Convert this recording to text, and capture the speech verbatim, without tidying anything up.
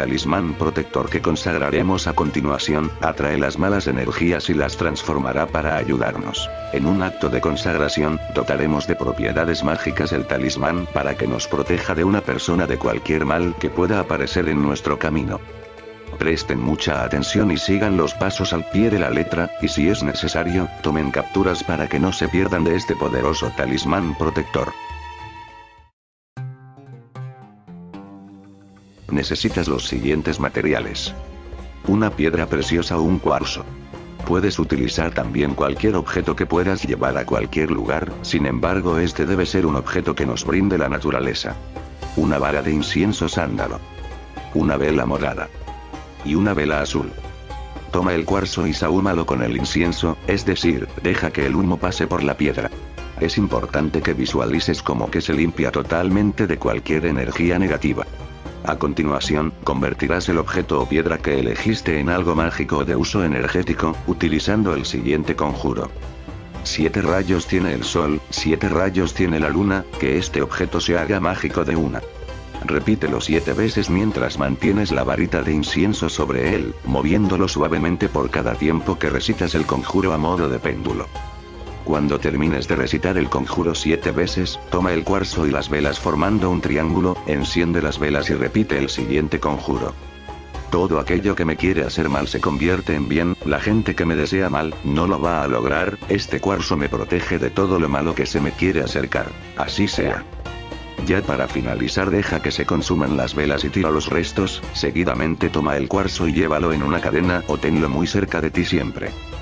talismán protector que consagraremos a continuación, atrae las malas energías y las transformará para ayudarnos. En un acto de consagración, dotaremos de propiedades mágicas el talismán para que nos proteja de una persona de cualquier mal que pueda aparecer en nuestro camino. Presten mucha atención y sigan los pasos al pie de la letra, y si es necesario, tomen capturas para que no se pierdan de este poderoso talismán protector. Necesitas los siguientes materiales. Una piedra preciosa o un cuarzo. Puedes utilizar también cualquier objeto que puedas llevar a cualquier lugar, sin embargo este debe ser un objeto que nos brinde la naturaleza. Una vara de incienso sándalo. Una vela morada. Y una vela azul. Toma el cuarzo y sahúmalo con el incienso, es decir, deja que el humo pase por la piedra. Es importante que visualices como que se limpia totalmente de cualquier energía negativa. A continuación, convertirás el objeto o piedra que elegiste en algo mágico o de uso energético, utilizando el siguiente conjuro. Siete rayos tiene el sol, siete rayos tiene la luna, que este objeto se haga mágico de una. Repítelo siete veces mientras mantienes la varita de incienso sobre él, moviéndolo suavemente por cada tiempo que recitas el conjuro a modo de péndulo. Cuando termines de recitar el conjuro siete veces, toma el cuarzo y las velas formando un triángulo, enciende las velas y repite el siguiente conjuro. Todo aquello que me quiere hacer mal se convierte en bien, la gente que me desea mal, no lo va a lograr, este cuarzo me protege de todo lo malo que se me quiere acercar. Así sea. Ya para finalizar deja que se consuman las velas y tira los restos, seguidamente toma el cuarzo y llévalo en una cadena o tenlo muy cerca de ti siempre.